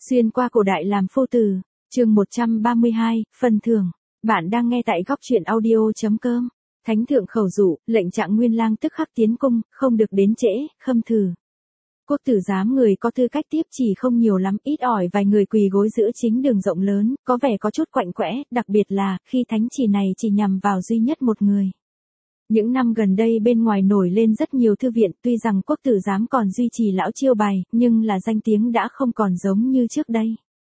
Xuyên qua cổ đại làm phu tử, chương 132, phần thưởng. Bạn đang nghe tại góc truyện audio.com. Thánh thượng khẩu dụ, lệnh Trạng Nguyên Lang tức khắc tiến cung, không được đến trễ, khâm thử. Quốc tử giám người có tư cách tiếp chỉ không nhiều lắm, ít ỏi vài người quỳ gối giữa chính đường rộng lớn, có vẻ có chút quạnh quẽ, đặc biệt là khi thánh chỉ này chỉ nhằm vào duy nhất một người. Những năm gần đây bên ngoài nổi lên rất nhiều thư viện, tuy rằng quốc tử giám còn duy trì lão chiêu bài, nhưng là danh tiếng đã không còn giống như trước đây.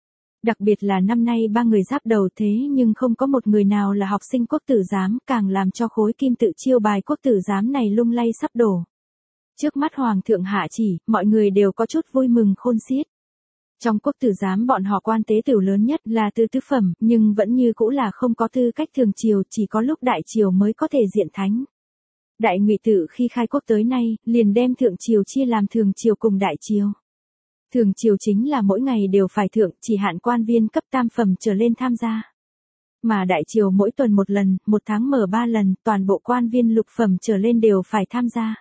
Đặc biệt là năm nay ba người giáp đầu thế nhưng không có một người nào là học sinh quốc tử giám, càng làm cho khối kim tự chiêu bài quốc tử giám này lung lay sắp đổ. Trước mắt hoàng thượng hạ chỉ, mọi người đều có chút vui mừng khôn xiết. Trong quốc tử giám bọn họ quan tế tửu lớn nhất là từ tứ phẩm, nhưng vẫn như cũ là không có tư cách thường triều, chỉ có lúc đại triều mới có thể diện thánh. Đại Ngụy Tự khi khai quốc tới nay, liền đem thượng triều chia làm thường triều cùng đại triều. Thường triều chính là mỗi ngày đều phải thượng, chỉ hạn quan viên cấp tam phẩm trở lên tham gia. Mà đại triều mỗi tuần một lần, một tháng mở 3 lần, toàn bộ quan viên lục phẩm trở lên đều phải tham gia.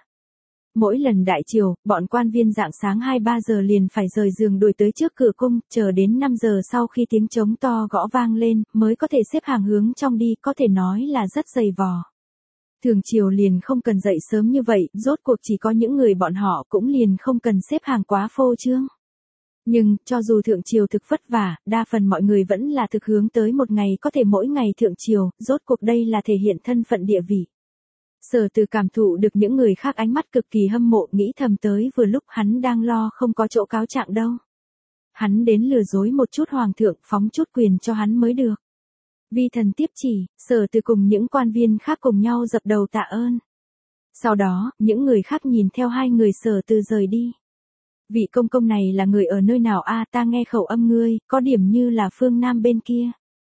Mỗi lần đại triều, bọn quan viên rạng sáng 2-3 giờ liền phải rời giường đuổi tới trước cửa cung, chờ đến 5 giờ sau khi tiếng trống to gõ vang lên, mới có thể xếp hàng hướng trong đi, có thể nói là rất dày vò. Thường triều liền không cần dậy sớm như vậy, rốt cuộc chỉ có những người bọn họ cũng liền không cần xếp hàng quá phô trương. Nhưng, cho dù thượng triều thực vất vả, đa phần mọi người vẫn là thực hướng tới một ngày có thể mỗi ngày thượng triều, rốt cuộc đây là thể hiện thân phận địa vị. Sở Từ cảm thụ được những người khác ánh mắt cực kỳ hâm mộ, nghĩ thầm tới vừa lúc hắn đang lo không có chỗ cáo trạng đâu. Hắn đến lừa dối một chút hoàng thượng, phóng chút quyền cho hắn mới được. Vi thần tiếp chỉ, Sở Từ cùng những quan viên khác cùng nhau dập đầu tạ ơn. Sau đó, những người khác nhìn theo hai người Sở Từ rời đi. Vị công công này là người ở nơi nào a? Ta nghe khẩu âm ngươi, có điểm như là phương Nam bên kia.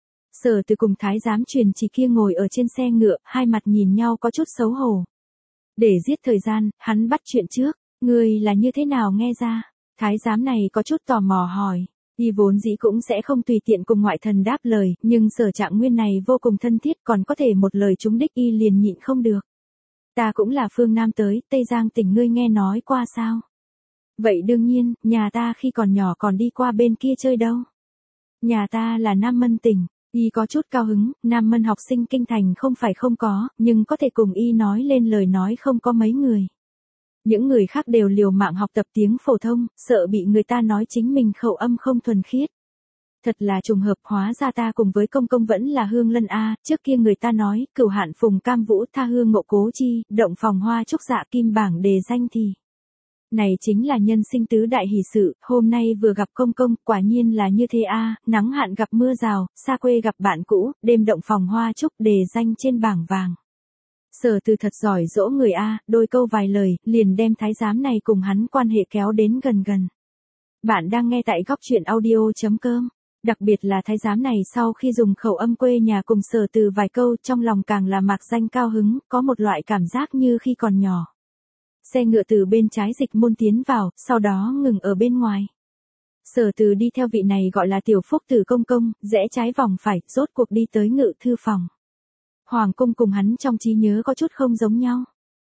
Sở Từ cùng thái giám truyền chỉ kia ngồi ở trên xe ngựa, hai mặt nhìn nhau có chút xấu hổ. Để giết thời gian, hắn bắt chuyện trước, ngươi là như thế nào nghe ra? Thái giám này có chút tò mò hỏi. Y vốn dĩ cũng sẽ không tùy tiện cùng ngoại thần đáp lời, nhưng Sở Trạng Nguyên này vô cùng thân thiết, còn có thể một lời trúng đích, y liền nhịn không được. Ta cũng là phương Nam tới, Tây Giang tỉnh, ngươi nghe nói qua sao? Vậy đương nhiên, nhà ta khi còn nhỏ còn đi qua bên kia chơi đâu. Nhà ta là Nam Mân tỉnh. Y có chút cao hứng, Nam Mân học sinh kinh thành không phải không có, nhưng có thể cùng y nói lên lời nói không có mấy người. Những người khác đều liều mạng học tập tiếng phổ thông, sợ bị người ta nói chính mình khẩu âm không thuần khiết. Thật là trùng hợp, hóa ra ta cùng với công công vẫn là hương lân a. Trước kia người ta nói, Cửu Hạn Phùng Cam Vũ tha hương ngộ cố chi, động phòng hoa trúc dạ kim bảng đề danh thì. Này chính là nhân sinh tứ đại hỷ sự, hôm nay vừa gặp công công, quả nhiên là như thế a. Nắng hạn gặp mưa rào, xa quê gặp bạn cũ, đêm động phòng hoa trúc đề danh trên bảng vàng. Sở Từ thật giỏi dỗ người a, đôi câu vài lời, liền đem thái giám này cùng hắn quan hệ kéo đến gần gần. Bạn đang nghe tại góc truyện audio.com. Đặc biệt là thái giám này sau khi dùng khẩu âm quê nhà cùng Sở Từ vài câu, trong lòng càng là mạc danh cao hứng, có một loại cảm giác như khi còn nhỏ. Xe ngựa từ bên trái dịch môn tiến vào, sau đó ngừng ở bên ngoài. Sở Từ đi theo vị này gọi là tiểu phúc tử công công, rẽ trái vòng phải, rốt cuộc đi tới ngự thư phòng. Hoàng cung cùng hắn trong trí nhớ có chút không giống nhau.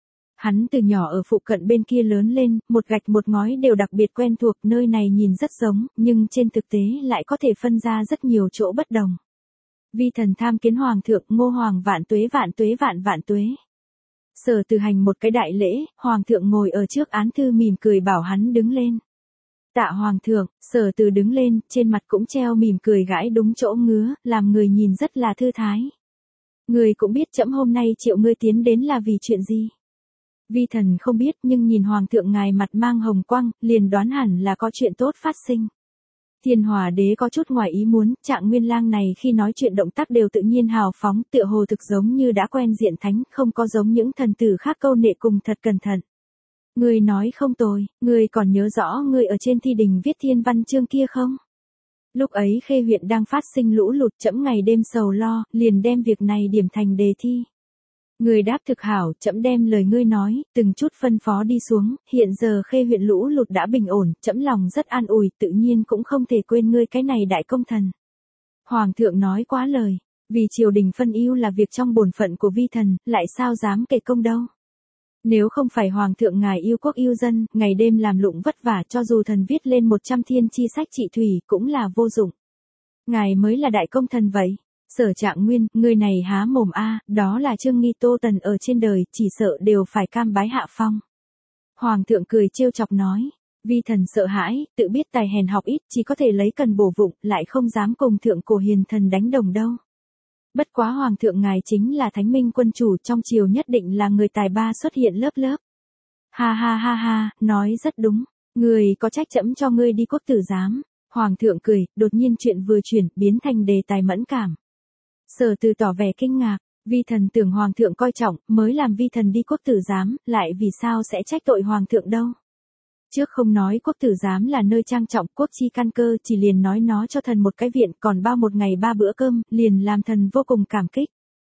Hắn từ nhỏ ở phụ cận bên kia lớn lên, một gạch một ngói đều đặc biệt quen thuộc, nơi này nhìn rất giống, nhưng trên thực tế lại có thể phân ra rất nhiều chỗ bất đồng. Vi thần tham kiến hoàng thượng, Ngô Hoàng vạn tuế vạn tuế vạn vạn tuế. Sở Từ hành một cái đại lễ, hoàng thượng ngồi ở trước án thư mỉm cười bảo hắn đứng lên. Tạ hoàng thượng. Sở Từ đứng lên, trên mặt cũng treo mỉm cười gãi đúng chỗ ngứa, làm người nhìn rất là thư thái. Người cũng biết trẫm hôm nay triệu ngươi tiến đến là vì chuyện gì. Vi thần không biết, nhưng nhìn hoàng thượng ngài mặt mang hồng quang, liền đoán hẳn là có chuyện tốt phát sinh. Thiên Hòa đế có chút ngoài ý muốn, Trạng Nguyên Lang này khi nói chuyện động tác đều tự nhiên hào phóng, tựa hồ thực giống như đã quen diện thánh, không có giống những thần tử khác câu nệ cùng thật cẩn thận. Ngươi nói không tồi, ngươi còn nhớ rõ ngươi ở trên thi đình viết thiên văn chương kia không? Lúc ấy Khê huyện đang phát sinh lũ lụt, trẫm ngày đêm sầu lo, liền đem việc này điểm thành đề thi. Ngươi đáp thực hảo, trẫm đem lời ngươi nói, từng chút phân phó đi xuống, hiện giờ Khê huyện lũ lụt đã bình ổn, trẫm lòng rất an ủi, tự nhiên cũng không thể quên ngươi cái này đại công thần. Hoàng thượng nói quá lời, vì triều đình phân ưu là việc trong bổn phận của vi thần, lại sao dám kể công đâu. Nếu không phải hoàng thượng ngài yêu quốc yêu dân, ngày đêm làm lụng vất vả cho dù thần viết lên 100 thiên chi sách trị thủy cũng là vô dụng. Ngài mới là đại công thần vậy. Sở Trạng Nguyên, người này há mồm a, đó là Trương Nghi Tô Tần ở trên đời, chỉ sợ đều phải cam bái hạ phong. Hoàng thượng cười trêu chọc nói, vi thần sợ hãi, tự biết tài hèn học ít, chỉ có thể lấy cần bổ vụng, lại không dám cùng thượng cổ hiền thần đánh đồng đâu. Bất quá hoàng thượng ngài chính là thánh minh quân chủ, trong triều nhất định là người tài ba xuất hiện lớp lớp. Ha ha ha ha, nói rất đúng, người có trách trẫm cho ngươi đi quốc tử giám. Hoàng thượng cười, đột nhiên chuyện vừa chuyển, biến thành đề tài mẫn cảm. Sở Từ tỏ vẻ kinh ngạc, vi thần tưởng hoàng thượng coi trọng, mới làm vi thần đi quốc tử giám, lại vì sao sẽ trách tội hoàng thượng đâu. Trước không nói quốc tử giám là nơi trang trọng, quốc chi căn cơ, chỉ liền nói nó cho thần một cái viện, còn bao một ngày 3 bữa cơm, liền làm thần vô cùng cảm kích.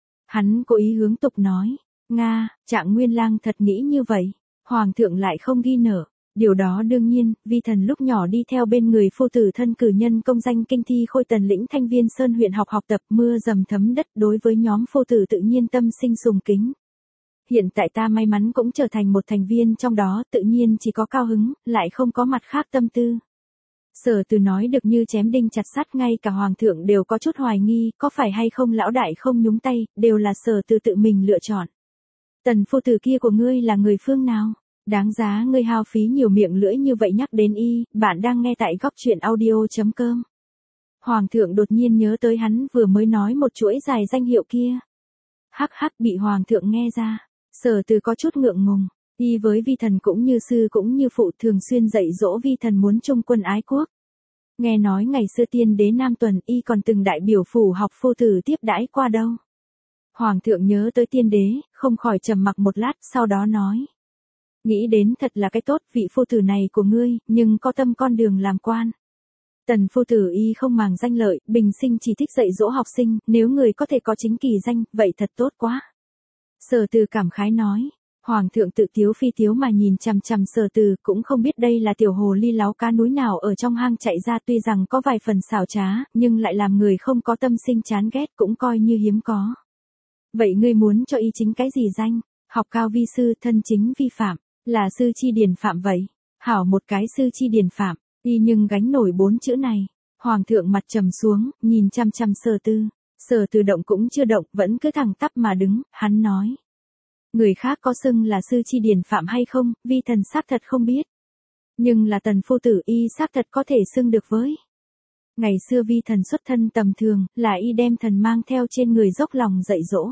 Hắn cố ý hướng tục nói, Nga, Trạng Nguyên lang thật nghĩ như vậy. Hoàng thượng lại không ghi nở. Điều đó đương nhiên, vi thần lúc nhỏ đi theo bên người phu tử thân cử nhân công danh kinh thi khôi tần lĩnh Thanh Viên Sơn huyện học tập mưa dầm thấm đất, đối với nhóm phu tử tự nhiên tâm sinh sùng kính. Hiện tại ta may mắn cũng trở thành một thành viên trong đó, tự nhiên chỉ có cao hứng, lại không có mặt khác tâm tư. Sở Từ nói được như chém đinh chặt sắt, ngay cả hoàng thượng đều có chút hoài nghi, có phải hay không lão đại không nhúng tay, đều là Sở Từ tự mình lựa chọn. Tần phu tử kia của ngươi là người phương nào? Đáng giá ngươi hao phí nhiều miệng lưỡi như vậy nhắc đến y, bạn đang nghe tại góc truyện audio.com. Hoàng thượng đột nhiên nhớ tới hắn vừa mới nói một chuỗi dài danh hiệu kia. Hắc hắc, bị hoàng thượng nghe ra. Sở Từ có chút ngượng ngùng, y với vi thần cũng như sư cũng như phụ, thường xuyên dạy dỗ vi thần muốn trung quân ái quốc. Nghe nói ngày xưa tiên đế Nam Tuần y còn từng đại biểu phủ học phu tử tiếp đãi qua đâu. Hoàng thượng nhớ tới tiên đế, không khỏi trầm mặc một lát, sau đó nói. Nghĩ đến thật là cái tốt, vị phu tử này của ngươi, nhưng có tâm con đường làm quan. Tần phu tử y không màng danh lợi, bình sinh chỉ thích dạy dỗ học sinh, nếu người có thể có chính kỳ danh, vậy thật tốt quá. Sở Từ cảm khái nói, hoàng thượng tự tiếu phi tiếu mà nhìn chằm chằm Sở Từ, cũng không biết đây là tiểu hồ ly láo cá núi nào ở trong hang chạy ra, tuy rằng có vài phần xảo trá, nhưng lại làm người không có tâm sinh chán ghét, cũng coi như hiếm có. Vậy ngươi muốn cho y chính cái gì danh? Học cao vi sư, thân chính vi phạm, là sư chi điển phạm vậy. Hảo một cái sư chi điển phạm, y nhưng gánh nổi 4 chữ này. Hoàng thượng mặt trầm xuống, nhìn chăm chăm Sở Từ. Sở Từ động cũng chưa động, vẫn cứ thẳng tắp mà đứng, hắn nói. Người khác có xưng là sư chi điển phạm hay không, vi thần xác thật không biết. Nhưng là tần phu tử y xác thật có thể xưng được với. Ngày xưa vi thần xuất thân tầm thường, là y đem thần mang theo trên người dốc lòng dạy dỗ.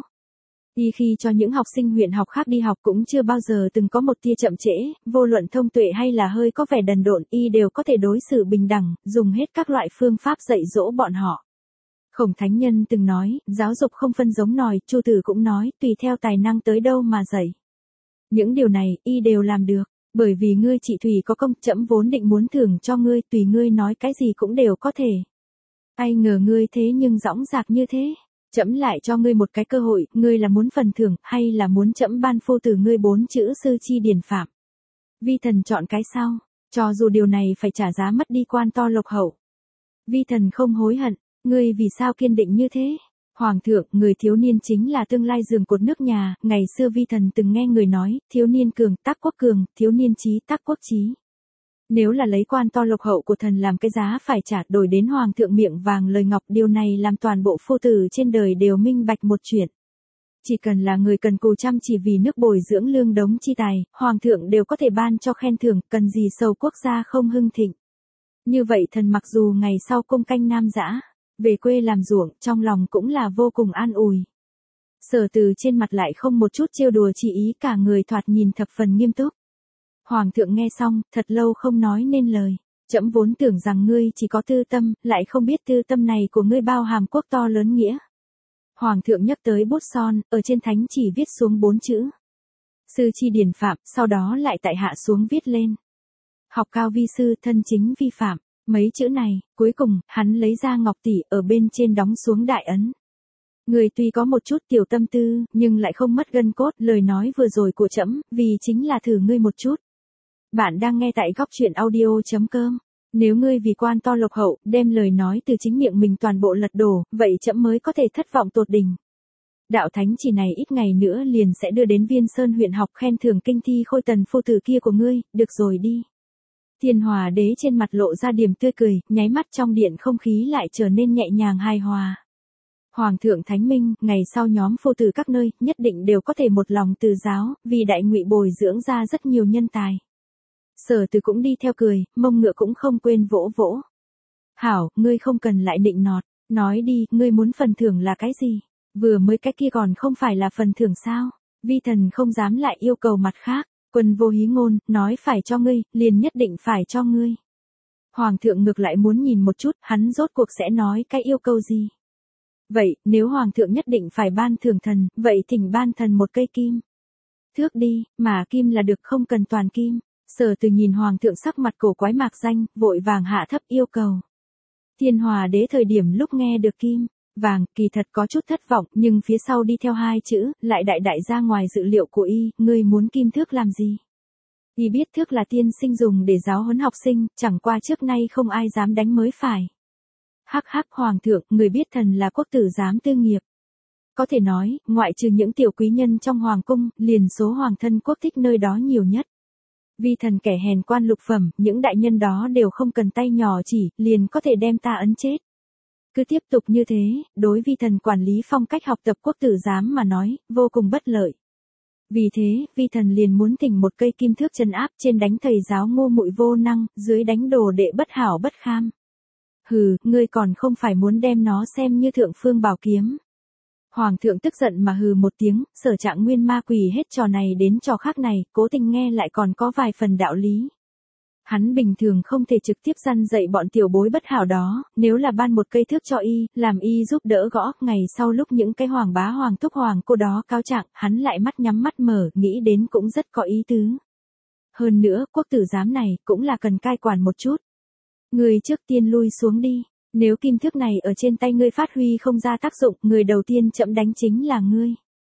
Y khi cho những học sinh huyện học khác đi học cũng chưa bao giờ từng có một tia chậm trễ, vô luận thông tuệ hay là hơi có vẻ đần độn, y đều có thể đối xử bình đẳng, dùng hết các loại phương pháp dạy dỗ bọn họ. Khổng Thánh Nhân từng nói, giáo dục không phân giống nòi, Chu Tử cũng nói, tùy theo tài năng tới đâu mà dạy. Những điều này, y đều làm được, bởi vì ngươi chị Thủy có công, trẫm vốn định muốn thưởng cho ngươi, tùy ngươi nói cái gì cũng đều có thể. Ai ngờ ngươi thế nhưng dõng dạc như thế, trẫm lại cho ngươi một cái cơ hội, ngươi là muốn phần thưởng, hay là muốn trẫm ban phu tử ngươi 4 chữ sư chi điển phạm. Vi thần chọn cái sau, cho dù điều này phải trả giá mất đi quan to lộc hậu. Vi thần không hối hận. Ngươi vì sao kiên định như thế? Hoàng thượng, người thiếu niên chính là tương lai giường cột nước nhà, ngày xưa vi thần từng nghe người nói, thiếu niên cường, tác quốc cường, thiếu niên trí, tác quốc trí. Nếu là lấy quan to lộc hậu của thần làm cái giá phải trả, đổi đến hoàng thượng miệng vàng lời ngọc, điều này làm toàn bộ phu tử trên đời đều minh bạch một chuyện. Chỉ cần là người cần cù chăm chỉ vì nước bồi dưỡng lương đống chi tài, hoàng thượng đều có thể ban cho khen thưởng, cần gì sầu quốc gia không hưng thịnh. Như vậy thần mặc dù ngày sau cung canh nam dã, về quê làm ruộng, trong lòng cũng là vô cùng an ủi. Sở Từ trên mặt lại không một chút trêu đùa, chỉ ý, cả người thoạt nhìn thập phần nghiêm túc. Hoàng thượng nghe xong, thật lâu không nói nên lời. Trẫm vốn tưởng rằng ngươi chỉ có tư tâm, lại không biết tư tâm này của ngươi bao hàm quốc to lớn nghĩa. Hoàng thượng nhấc tới bút son, ở trên thánh chỉ viết xuống 4 chữ. Sư chi điển phạm, sau đó lại tại hạ xuống viết lên. Học cao vi sư, thân chính vi phạm. Mấy chữ này, cuối cùng, hắn lấy ra ngọc tỷ, ở bên trên đóng xuống đại ấn. Người tuy có một chút tiểu tâm tư, nhưng lại không mất gân cốt, lời nói vừa rồi của trẫm, vì chính là thử ngươi một chút. Bạn đang nghe tại góc truyện audio.com. Nếu ngươi vì quan to lộc hậu, đem lời nói từ chính miệng mình toàn bộ lật đổ, vậy trẫm mới có thể thất vọng tột đỉnh. Đạo thánh chỉ này ít ngày nữa liền sẽ đưa đến Viên Sơn huyện học khen thưởng kinh thi khôi tần phu tử kia của ngươi, được rồi đi. Thiên Hòa đế trên mặt lộ ra điểm tươi cười, nháy mắt trong điện không khí lại trở nên nhẹ nhàng hài hòa. Hoàng thượng thánh minh, ngày sau nhóm phu tử các nơi, nhất định đều có thể một lòng từ giáo, vì đại ngụy bồi dưỡng ra rất nhiều nhân tài. Sở Từ cũng đi theo cười, mông ngựa cũng không quên vỗ vỗ. Hảo, ngươi không cần lại định nọt, nói đi, ngươi muốn phần thưởng là cái gì? Vừa mới cái kia còn không phải là phần thưởng sao? Vi thần không dám lại yêu cầu mặt khác, Quân Vô Hí Ngôn, nói phải cho ngươi, liền nhất định phải cho ngươi. Hoàng thượng ngược lại muốn nhìn một chút, hắn rốt cuộc sẽ nói cái yêu cầu gì? Vậy, nếu Hoàng thượng nhất định phải ban thưởng thần, vậy thỉnh ban thần một cây kim. Thước đi, mà kim là được không cần toàn kim. Sở Từ nhìn Hoàng thượng sắc mặt cổ quái mạc danh, vội vàng hạ thấp yêu cầu. Thiên Hòa đế thời điểm lúc nghe được kim, vàng, kỳ thật có chút thất vọng, nhưng phía sau đi theo hai chữ, lại đại đại ra ngoài dự liệu của y, ngươi muốn kim thước làm gì? Y biết thước là tiên sinh dùng để giáo huấn học sinh, chẳng qua trước nay không ai dám đánh mới phải. Hắc hắc Hoàng thượng, người biết thần là quốc tử giám tư nghiệp. Có thể nói, ngoại trừ những tiểu quý nhân trong hoàng cung, liền số hoàng thân quốc thích nơi đó nhiều nhất. Vi thần kẻ hèn quan lục phẩm, những đại nhân đó đều không cần tay nhỏ chỉ, liền có thể đem ta ấn chết. Cứ tiếp tục như thế, đối vi thần quản lý phong cách học tập quốc tử giám mà nói, vô cùng bất lợi. Vì thế, vi thần liền muốn thỉnh một cây kim thước trấn áp, trên đánh thầy giáo ngu muội vô năng, dưới đánh đồ đệ bất hảo bất kham. Hừ, ngươi còn không phải muốn đem nó xem như thượng phương bảo kiếm. Hoàng thượng tức giận mà hừ một tiếng, Sở Trạng Nguyên ma quỷ hết trò này đến trò khác này, cố tình nghe lại còn có vài phần đạo lý. Hắn bình thường không thể trực tiếp răn dạy bọn tiểu bối bất hảo đó, nếu là ban một cây thước cho y, làm y giúp đỡ gõ, ngày sau lúc những cái hoàng bá hoàng thúc hoàng cô đó cáo trạng, hắn lại mắt nhắm mắt mở, nghĩ đến cũng rất có ý tứ. Hơn nữa, quốc tử giám này, cũng là cần cai quản một chút. Người trước tiên lui xuống đi, nếu kim thước này ở trên tay ngươi phát huy không ra tác dụng, người đầu tiên chậm đánh chính là ngươi.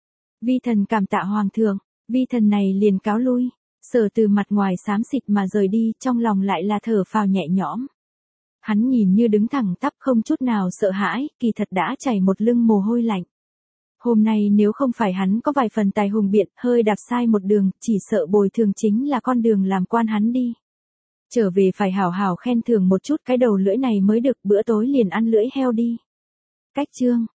Vi thần cảm tạ Hoàng thượng, vi thần này liền cáo lui. Sở Từ mặt ngoài xám xịt mà rời đi, trong lòng lại là thở phào nhẹ nhõm. Hắn nhìn như đứng thẳng tắp không chút nào sợ hãi, kỳ thật đã chảy một lưng mồ hôi lạnh. Hôm nay nếu không phải hắn có vài phần tài hùng biện, hơi đạp sai một đường, chỉ sợ bồi thường chính là con đường làm quan hắn đi. Trở về phải hảo hảo khen thưởng một chút cái đầu lưỡi này mới được, bữa tối liền ăn lưỡi heo đi. Cách chương